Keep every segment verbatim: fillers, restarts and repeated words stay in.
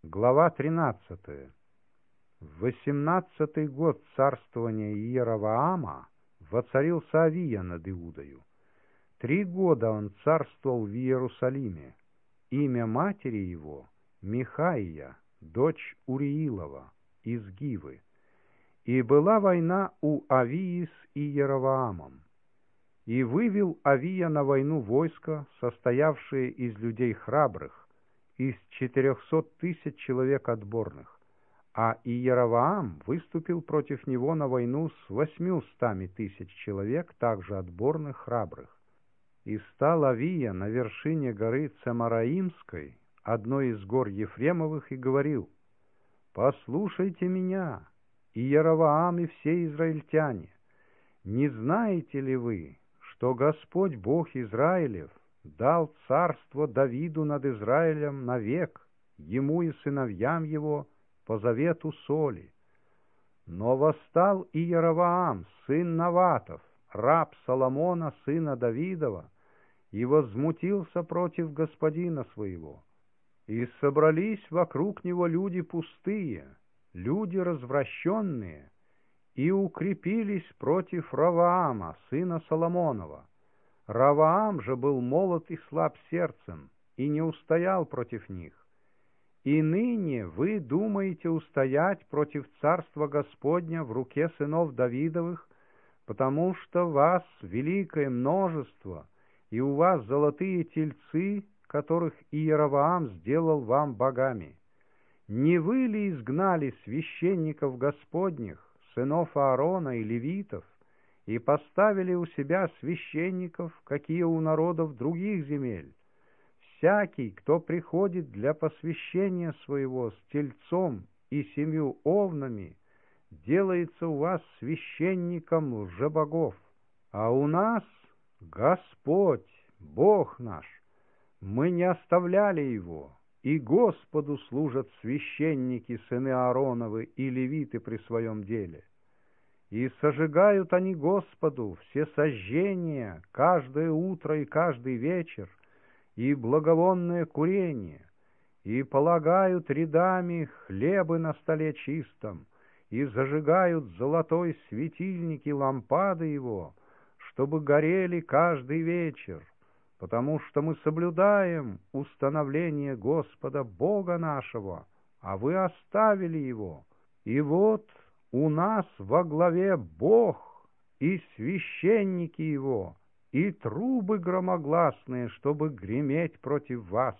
Глава тринадцатая. В восемнадцатый год царствования Иеровоама воцарился Авия над Иудою. Три года он царствовал в Иерусалиме. Имя матери его — Михаия, дочь Уриилова, из Гивы. И была война у Авии с Иеровоамом. И вывел Авия на войну войско, состоявшее из людей храбрых, из четырехсот тысяч человек отборных, а Иеровоам выступил против него на войну с восьмиустами тысяч человек, также отборных, храбрых. И стал Авия на вершине горы Цемараимской, одной из гор Ефремовых, и говорил: «Послушайте меня, Иеровоам и все израильтяне, не знаете ли вы, что Господь Бог Израилев дал царство Давиду над Израилем навек, ему и сыновьям его, по завету соли? Но восстал Иеровоам, сын Наватов, раб Соломона, сына Давидова, и возмутился против господина своего. И собрались вокруг него люди пустые, люди развращенные, и укрепились против Раваама, сына Соломонова. Раваам же был молод и слаб сердцем, и не устоял против них. И ныне вы думаете устоять против царства Господня в руке сынов Давидовых, потому что вас великое множество, и у вас золотые тельцы, которых Иеровоам сделал вам богами. Не вы ли изгнали священников Господних, сынов Аарона и левитов, и поставили у себя священников, какие у народов других земель? Всякий, кто приходит для посвящения своего с тельцом и семью овнами, делается у вас священником лжебогов. А у нас Господь, Бог наш, мы не оставляли его, и Господу служат священники, сыны Аароновы и левиты при своем деле. И сожигают они Господу все сожжения каждое утро и каждый вечер, и благовонное курение, и полагают рядами хлебы на столе чистом, и зажигают золотой светильник и лампады его, чтобы горели каждый вечер, потому что мы соблюдаем установление Господа Бога нашего, а вы оставили его. И вот у нас во главе Бог и священники его, и трубы громогласные, чтобы греметь против вас.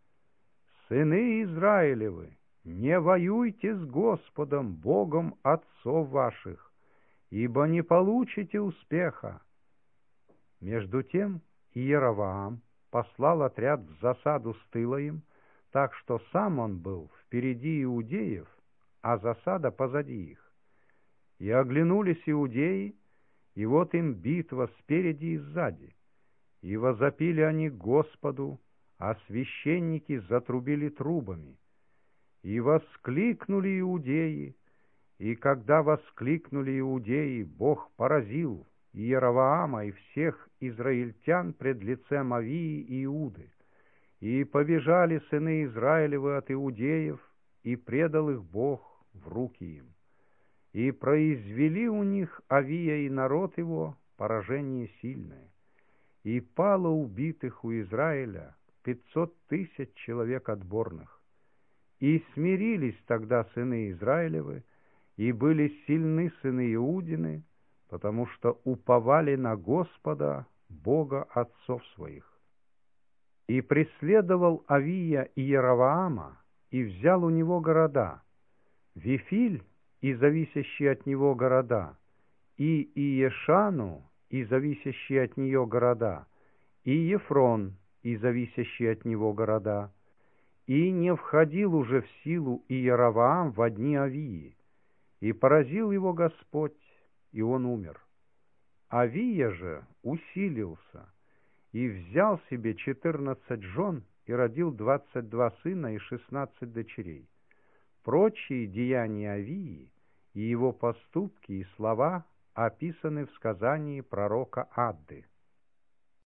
Сыны Израилевы, не воюйте с Господом, Богом отцов ваших, ибо не получите успеха». Между тем Иеровоам послал отряд в засаду с Тылаим, так что сам он был впереди иудеев, а засада позади их. И оглянулись иудеи, и вот им битва спереди и сзади. И возопили они Господу, а священники затрубили трубами. И воскликнули иудеи, и когда воскликнули иудеи, Бог поразил Иеровоама и всех израильтян пред лицем Авии и Иуды. И побежали сыны Израилевы от иудеев, и предал их Бог в руки им. И произвели у них Авия и народ его поражение сильное. И пало убитых у Израиля пятьсот тысяч человек отборных. И смирились тогда сыны Израилевы, и были сильны сыны Иудины, потому что уповали на Господа, Бога отцов своих. И преследовал Авия Иеровоама, и взял у него города: Вифиль и зависящие от него города, и Иешану и зависящие от нее города, и Ефрон и зависящие от него города. И не входил уже в силу Иеровоам во дни Авии, и поразил его Господь, и он умер. Авия же усилился, и взял себе четырнадцать жен, и родил двадцать два сына и шестнадцать дочерей. Прочие деяния Авии и его поступки и слова описаны в сказании пророка Адды.